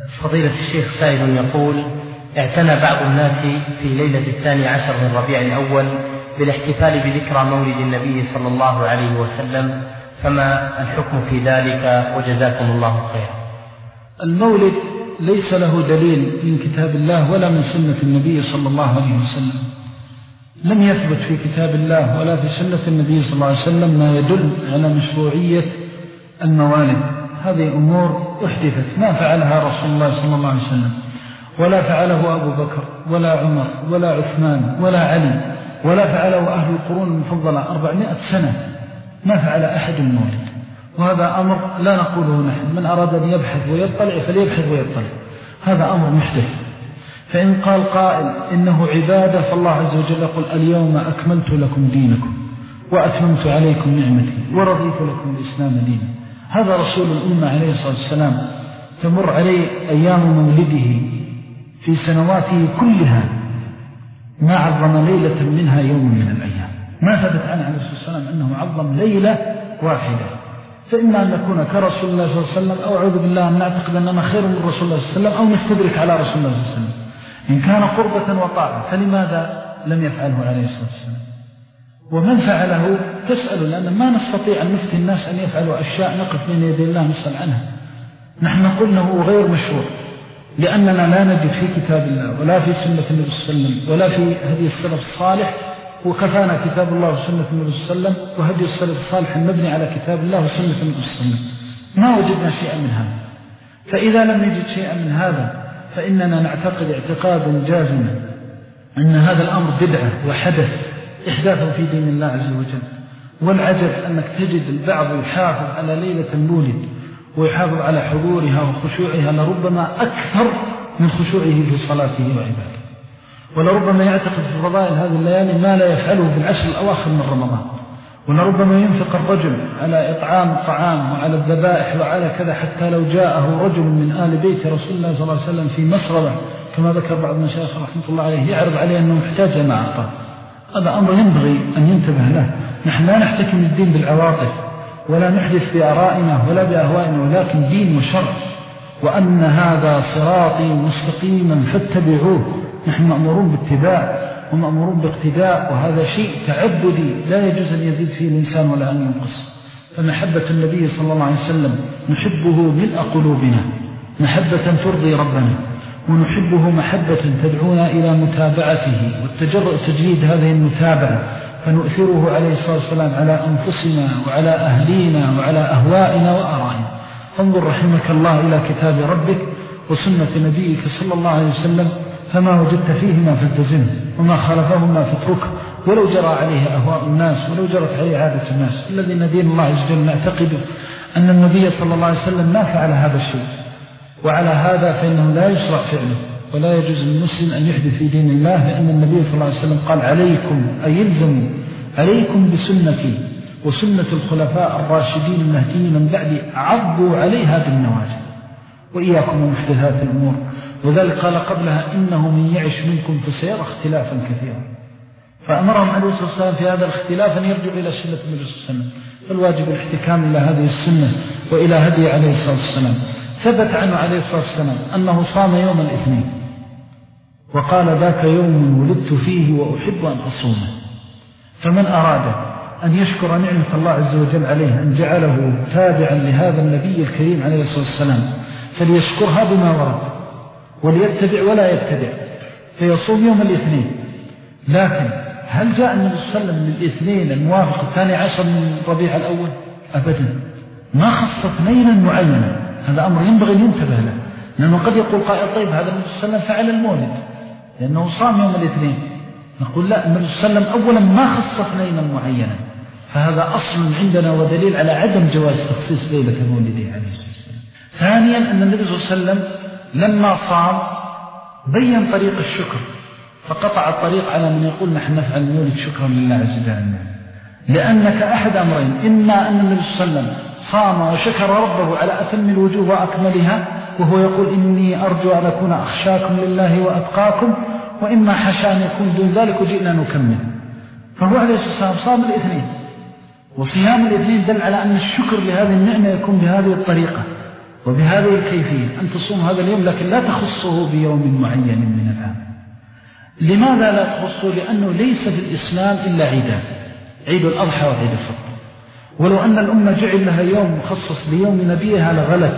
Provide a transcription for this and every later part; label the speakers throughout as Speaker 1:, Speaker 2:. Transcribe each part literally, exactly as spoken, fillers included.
Speaker 1: فضيلة الشيخ سائل يقول: اعتنى بعض الناس في ليلة الثاني عشر من ربيع الأول بالاحتفال بذكرى مولد النبي صلى الله عليه وسلم، فما الحكم في ذلك وجزاكم الله خيرا؟
Speaker 2: المولد ليس له دليل من كتاب الله ولا من سنة النبي صلى الله عليه وسلم. لم يثبت في كتاب الله ولا في سنة النبي صلى الله عليه وسلم ما يدل على مشروعية الموالد. هذه أمور أحدثت ما فعلها رسول الله صلى الله عليه وسلم، ولا فعله أبو بكر ولا عمر ولا عثمان ولا علي، ولا فعله أهل القرون المفضلة أربعمائة سنة ما فعل أحد المولد. وهذا أمر لا نقوله نحن، من أراد أن يبحث ويطلع فليبحث ويطلع، هذا أمر محدث. فإن قال قائل إنه عبادة فالله عز وجل يقول: اليوم أكملت لكم دينكم وأتممت عليكم نعمتي ورضيت لكم الإسلام دينا. هذا رسول الأمة عليه الصلاة والسلام تمر عليه أيام مولده في سنواته كلها ما عظم ليلة منها يوم من الأيام. ما ثبت عنه عليه الصلاة والسلام أنه عظم ليلة واحدة. فإما أن نكون كرسول الله صلى الله عليه وسلم، أو أعوذ بالله أن نعتقد أننا خير من رسول الله صلى الله عليه وسلم، أو نستدرك على رسول الله صلى الله عليه وسلم. إن كان قربة وطاعة فلماذا لم يفعله عليه الصلاة والسلام؟ ومن فعله تسأل، لأن ما نستطيع أن نفتي الناس أن يفعلوا أشياء نقف بين يدي الله نسأل عنها. نحن نقول أنه غير مشروع لأننا لا نجد في كتاب الله ولا في سنة النبي صلى الله عليه وسلم ولا في هدي السلف الصالح، وكفانا كتاب الله وسنة النبي صلى الله عليه وسلم وهدي السلف الصالح المبني على كتاب الله وسنة النبي صلى الله عليه وسلم. ما وجدنا شيئا من هذا. فإذا لم نجد شيئا من هذا فإننا نعتقد اعتقادا جازما أن هذا الأمر بدعة وحدث إحداثه في دين الله عز وجل. والعجب أنك تجد البعض يحافظ على ليلة المولد ويحافظ على حضورها وخشوعها لربما أكثر من خشوعه في صلاته وعباده، ولربما يعتقد في فضائل هذه الليالي ما لا يفعله في العشر الأواخر من رمضان، ولربما ينفق الرجل على إطعام الطعام وعلى الذبائح وعلى كذا حتى لو جاءه رجل من آل بيت رسول الله صلى الله عليه وسلم في مسربة كما ذكر بعض المشايخ رحمة الله عليه يعرض عليه أنه محتاج ما أعطاه. هذا أمر ينبغي أن ينتبه له. نحن لا نحتكم الدين بالعواطف ولا نحدث بآرائنا ولا بأهوائنا، ولكن دين وشرع، وأن هذا صراطي مستقيما فاتبعوه. نحن مأمورون باتباع ومأمورون باقتداء، وهذا شيء تعبدي لا يجوز أن يزيد فيه الإنسان ولا أن ينقص. فمحبة النبي صلى الله عليه وسلم نحبه ملء قلوبنا محبة ترضي ربنا، ونحبه محبة تدعونا إلى متابعته والتجرؤ تجريد هذه المتابعة، فنؤثره عليه الصلاة والسلام على أنفسنا وعلى أهلينا وعلى أهوائنا وآرائنا. فانظر رحمك الله إلى كتاب ربك وسنة نبيك صلى الله عليه وسلم، فما وجدت فيهما فالتزمه وما خالفهما فاتركه، ولو جرى عليه أهواء الناس ولو جرت عليه عادة الناس. الذي ندين الله عز وجل نعتقد أن النبي صلى الله عليه وسلم ما فعل هذا الشيء، وعلى هذا فإنه لا يشرع فعله ولا يجوز للمسلم أن يحدث في دين الله، لأن النبي صلى الله عليه وسلم قال: عليكم أي يلزموا عليكم بسنتي وسنة الخلفاء الراشدين المهديين من بعدي عضوا عليها بالنواجذ وإياكم ومحدثات الأمور. وذلك قال قبلها: إنه من يعش منكم فسيرى اختلافا كثيرا. فأمرهم عليه الصلاة والسلام في هذا الاختلاف أن يرجعوا إلى سنة النبي صلى الله عليه وسلم، فالواجب الاحتكام إلى هذه السنة وإلى هدي عليه الصلاة والسلام. ثبت عنه عليه الصلاة والسلام أنه صام يوم الاثنين وقال: ذاك يوم ولدت فيه وأحب أن أصومه. فمن أراد أن يشكر نعمة الله عز وجل عليه أن جعله تابعا لهذا النبي الكريم عليه الصلاة والسلام فليشكرها بما ورد وليتبع ولا يبتدع، فيصوم يوم الاثنين. لكن هل جاء النبي صلى الله عليه وسلم من الاثنين الموافق الثاني عشر من ربيع الأول؟ أبدا، ما خص اثنين معينا. هذا أمر ينبغي أن ينتبه له، لأنه قد يقول قائل: طيب هذا النبي صلى الله عليه وسلم فعل المولد لأنه صام يوم الاثنين. نقول: لا، النبي صلى الله عليه وسلم أولا ما خص اثنين معينا، فهذا أصل عندنا ودليل على عدم جواز تخصيص ليلة مولده عليه الصلاة والسلام. ثانيا أن النبي صلى الله عليه وسلم لما صام بين طريق الشكر، فقطع الطريق على من يقول نحن نفعل المولد شكرا لله عز وجل، لأنك أحد أمرين: إما أن النبي صلى الله عليه وسلم صام وشكر ربه على أتم الوجوه وأكملها وهو يقول: إني أرجو أن أكون أخشاكم لله وأتقاكم، وإما حشا أن يكون دون ذلك وجئنا نكمل. فهو عليه الصلاة والسلام صام الاثنين، وصيام الاثنين دل على أن الشكر لهذه النعمة يكون بهذه الطريقة، وبهذه الكيفية أن تصوم هذا اليوم، لكن لا تخصه بيوم معين من العام. لماذا لا تخصه؟ لأنه ليس في الإسلام إلا عيدان، عيد الأضحى وعيد الفطر. ولو أن الأمة جعل لها يوم مخصص ليوم نبيها لغلت،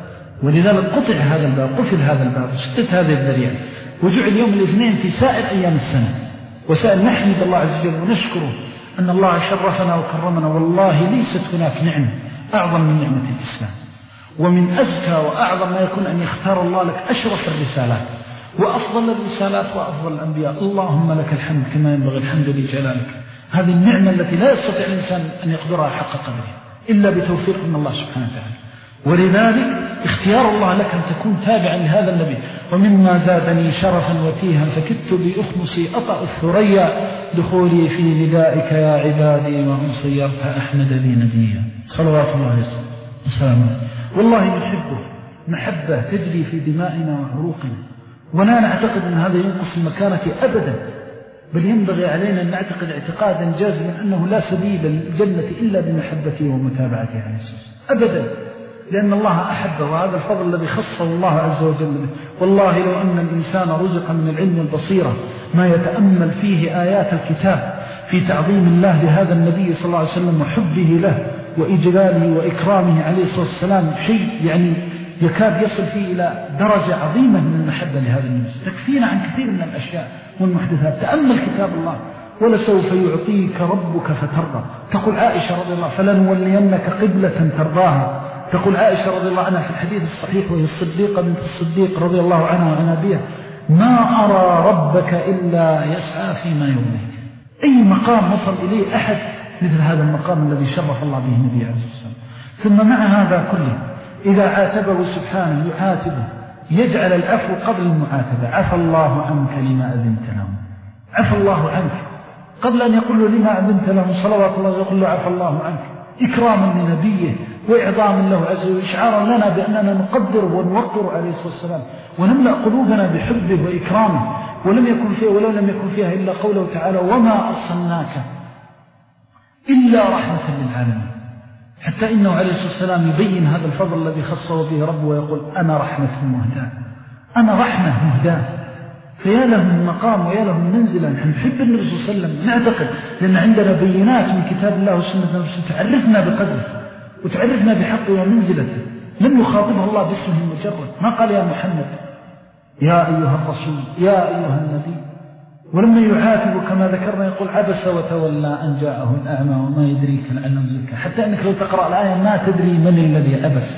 Speaker 2: ولذلك قطع هذا الباب، قفل هذا الباب، وشتت هذه الذريعة، وجعل يوم الاثنين في سائر أيام السنة. وسأل نحمد الله عز وجل ونشكره أن الله شرفنا وكرمنا. والله ليست هناك نعمة أعظم من نعمة الإسلام، ومن أزكى وأعظم ما يكون أن يختار الله لك أشرف الرسالات وأفضل الرسالات وأفضل الأنبياء. اللهم لك الحمد كما ينبغي الحمد لجلالك. هذه النعمة التي لا يستطيع الإنسان أن يقدرها حق قدرها إلا بتوفيق من الله سبحانه وتعالى. ولذلك اختيار الله لك أن تكون تابعا لهذا النبي. ومما زادني شرفا وتيها فكدت بأخمصي أطأ الثريا دخولي في ندائك يا عبادي وأن صيرت أحمد لي نبيا صلوات الله وسلامه. والله نحبه محبة تجري في دمائنا وعروقنا، ولا نعتقد أن هذا ينقص المكانة أبدا، بل ينبغي علينا أن نعتقد اعتقادا جازما أنه لا سبيل للجنة إلا بمحبته ومتابعته عليه الصلاة أبدا، لأن الله أحبه، وهذا الفضل الذي خصه الله عز وجل به. والله لو أن الإنسان رزق من العلم البصيرة ما يتأمل فيه آيات الكتاب في تعظيم الله لهذا النبي صلى الله عليه وسلم وحبه له وإجلاله وإكرامه عليه الصلاة والسلام، شيء يعني يكاد يصل فيه إلى درجة عظيمة من المحبة لهذا النبي. تكفينا عن كثير من الأشياء والمحدثات. تأمل كتاب الله ولسوف يعطيك ربك فترضى. تقول عائشة رضي الله فلنولينك قبلة ترضاها. تقول عائشة رضي الله عنها في الحديث الصحيح وهي الصديقة بنت الصديق رضي الله عنها وعن أبيها: ما أرى ربك إلا يسعى فيما يرضيك. أي مقام وصل إليه أحد مثل هذا المقام الذي شرف الله به النبي عليه الصلاة والسلام. ثم مع هذا كله إذا عاتبه سبحانه يعاتبه، يجعل العفو قبل المعاتبة. عفى الله عنك لما أذنت له. عفى الله عنك قبل أن يقول له لما أذنت له صلوات الله، يقول له عفى الله عنك، إكراما لنبيه وإعظاما له عز وجل، إشعارا لنا بأننا نقدر ونوقر عليه الصلاة والسلام ونملأ قلوبنا بحبه وإكرامه. ولم يكن فيه ولو لم يكن فيها إلا قوله تعالى: وما أرسلناك إلا رحمة للعالمين. حتى إنه عليه الصلاة والسلام يبين هذا الفضل الذي خصه به ربه ويقول: أنا رحمة مهداة، أنا رحمة مهداة. فيا له من مقام ويا له من منزلة. نحن نحب النبي صلى الله عليه وسلم، نعتقد لأن عندنا بينات من كتاب الله وسنة النبي تعرفنا بقدره وتعرفنا بحقه ومنزلته. لم يخاطبه الله باسمه المجرد، ما قال يا محمد يا أيها الرسول يا أيها النبي. ولما يعاتب كما ذكرنا يقول: عبس وتولى أن جاءه الأعمى وما يدريك لعله يزكى. حتى أنك لو تقرأ الآية ما تدري من الذي عبس.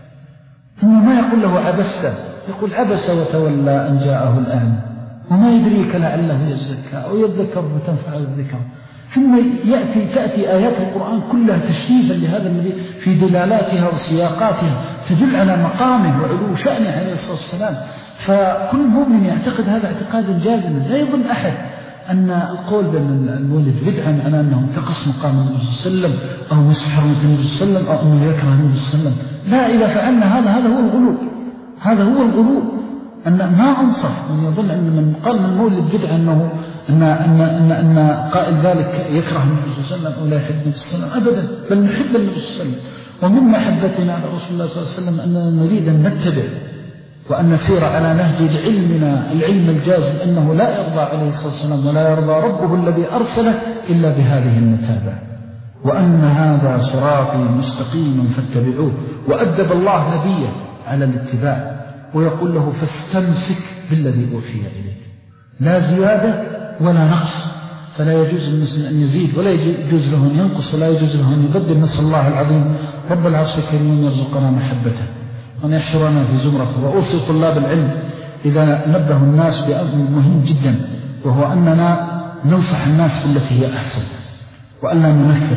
Speaker 2: ثم ما يقول له عبست، يقول: عبس وتولى أن جاءه الأعمى وما يدريك لعله يزكى أو يذكر فتنفع الذكر. ثم يأتي تأتي آيات القرآن كلها تشريفا لهذا النبي في دلالاتها وسياقاتها تدل على مقامه وعلو شأنه عليه الصلاة والسلام. فكل مؤمن يعتقد هذا اعتقادا جازما. لا يظن أحد أن القول بأن المولد بدعة معناه أنه انتقص مقام النبي صلى الله عليه وسلم أو مسحر النبي صلى الله عليه وسلم أو أنه يكره النبي صلى الله عليه وسلم. لا، إذا فعلنا هذا هذا هو الغلو، هذا هو الغلو. أن ما أنصف من يظن أن من قال من المولد بدعة أنه أن أن أن أن قائل ذلك يكره النبي صلى الله عليه وسلم أو لا يحب النبي صلى الله عليه وسلم. أبدا، بل نحب النبي صلى الله عليه وسلم. ومن محبتنا على رسول الله صلى الله عليه وسلم أننا نريد أن نتبع وأن نسير على نهج علمنا العلم الجازم أنه لا يرضى عليه الصلاة والسلام ولا يرضى ربه الذي أرسله إلا بهذه المتابعة، وأن هذا صراطي مستقيما فاتبعوه. وأدب الله نبيه على الاتباع ويقول له: فاستمسك بالذي أوحي إليك، لا زيادة ولا نقص. فلا يجوز للمسلم أن يزيد ولا يجوز له أن ينقص ولا يجوز له أن يبدل. نسأل الله العظيم رب العرش الكريم يرزقنا محبته وأن يحشرنا في زمرته. وأوصي طلاب العلم إذا نبه الناس بأمر مهم جدا، وهو أننا ننصح الناس بالتي هي أحسن وألا ننفر.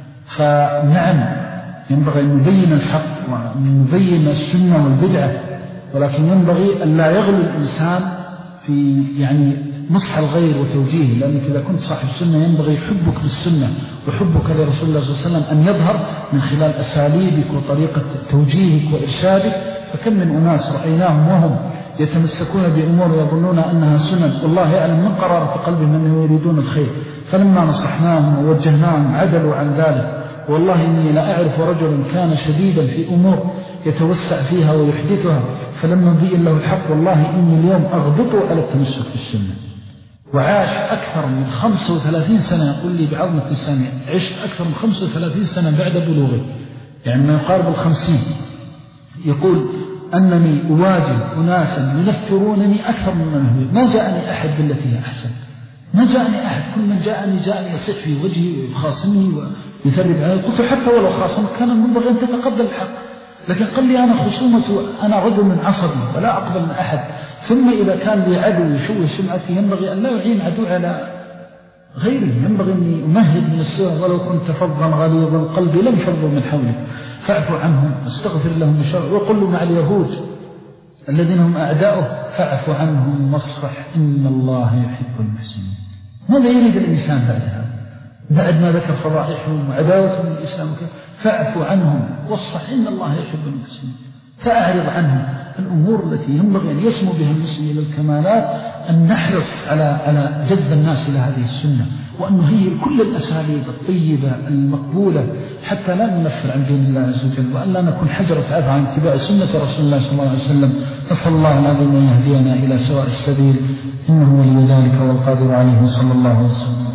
Speaker 2: فنعم ينبغي أن نبين الحق وأن نبين السنة والبدعة، ولكن ينبغي أن لا يغلو الإنسان في يعني نصح الغير وتوجيهه. لأنك إذا كنت صاحب السنة ينبغي حبك بالسنة وحبك لرسول الله صلى الله عليه وسلم أن يظهر من خلال أساليبك وطريقة توجيهك وإرشادك. فكم من أناس رأيناهم وهم يتمسكون بأمور يظنون أنها سنن، والله يعلم من قرارة قلبهم أنهم يريدون الخير، فلما نصحناهم ووجهناهم عدلوا عن ذلك. والله إني لا أعرف رجلا كان شديدا في أمور يتوسع فيها ويحدثها. فلما بين له الحق والله إني اليوم أغبطه على التمسك بالسنة. وعاش أكثر من خمسة وثلاثين سنة، يقول لي بعظمة لساني عشت أكثر من خمسة وثلاثين سنة بعد بلوغي، يعني ما يقارب الخمسين. يقول أنني أواجه أناسا ينفرونني أكثر مما هو، ما جاءني أحد بالتي هي أحسن، ما جاءني أحد، كل من جاءني جاءني يصيح في وجهي ويخاصمني ويثرب علي. قلت حتى ولو خاصمك كان المنبغي أن تتقبل الحق، لكن قال لي أنا خصومة، أنا رجل من عصبي ولا أقبل من أحد، ثم إذا كان لي عدو يشوه سمعتي ينبغي أن لا يعين عدو على غيره، ينبغي أني أمهد من السوء ولو كنت فظا غليظ القلب لم فضوا من حولك فاعف عنهم واستغفر لهم الشر. وقل مع اليهود الذين هم أعداؤه فاعف عنهم واصفح إن الله يحب المحسنين. ماذا يريد الإنسان بعد هذا؟ بعد ما ذكر فضائحهم وعداوتهم للإسلام فاعف عنهم واصفح إن الله يحب المحسنين. فأعرض عنهم الأمور التي ينبغي أن يسمو بها المسلم إلى الكمالات، أن نحرص على على جذب الناس إلى هذه السنة، وأن نهيئ كل الأساليب الطيبة المقبولة حتى لا ننفر عن دين الله عز وجل، وأن لا نكون حجرة عثرة عن اتباع سنة رسول الله صلى الله عليه وسلم. نسأل الله العظيم أن يهدينا إلى سواء السبيل، إنه ولي ذلك والقادر عليه، صلى الله عليه وسلم.